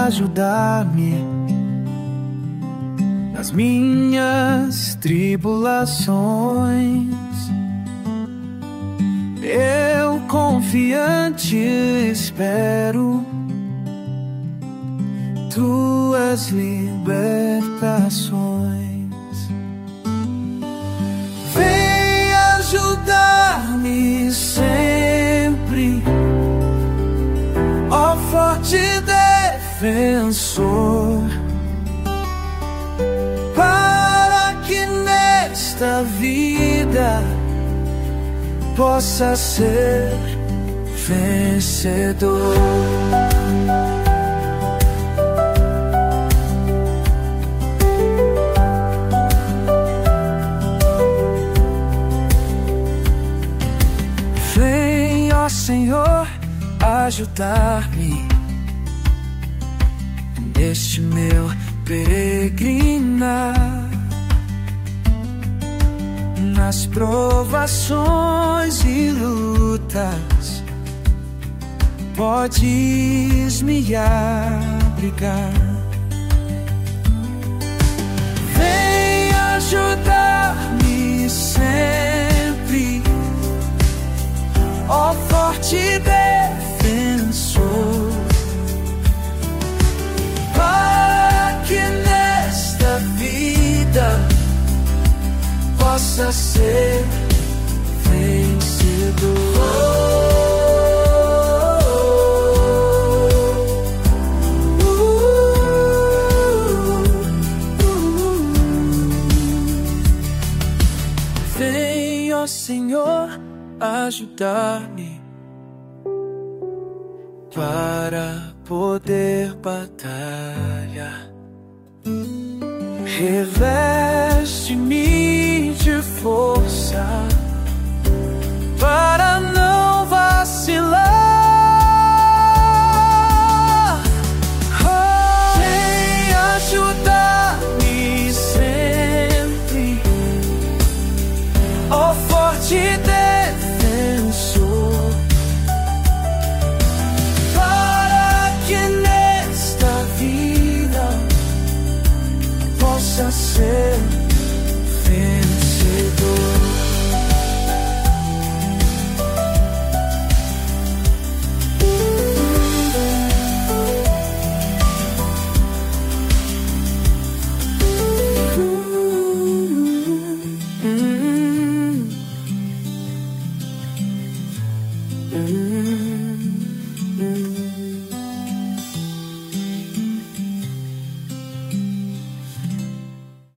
ajudar-me nas minhas tribulações. Eu confiante espero tuas libertações. Vem ajudar-me sempre, ó forte defensor, para que nesta vida possa ser vencedor. Vem, ó Senhor, ajudar-me neste meu peregrinar, nas provações e lutas. Podes me abrigar. Vem ajudar-me sempre, ó forte defensor, para que nesta vida possa ser vencedor. Vem, ó Senhor, ajudar-me para poder batalhar. Reveste-me de força para não vacilar. Vem ajudar-me sempre, ó forte defensor, para que nesta vida possa ser vencedor.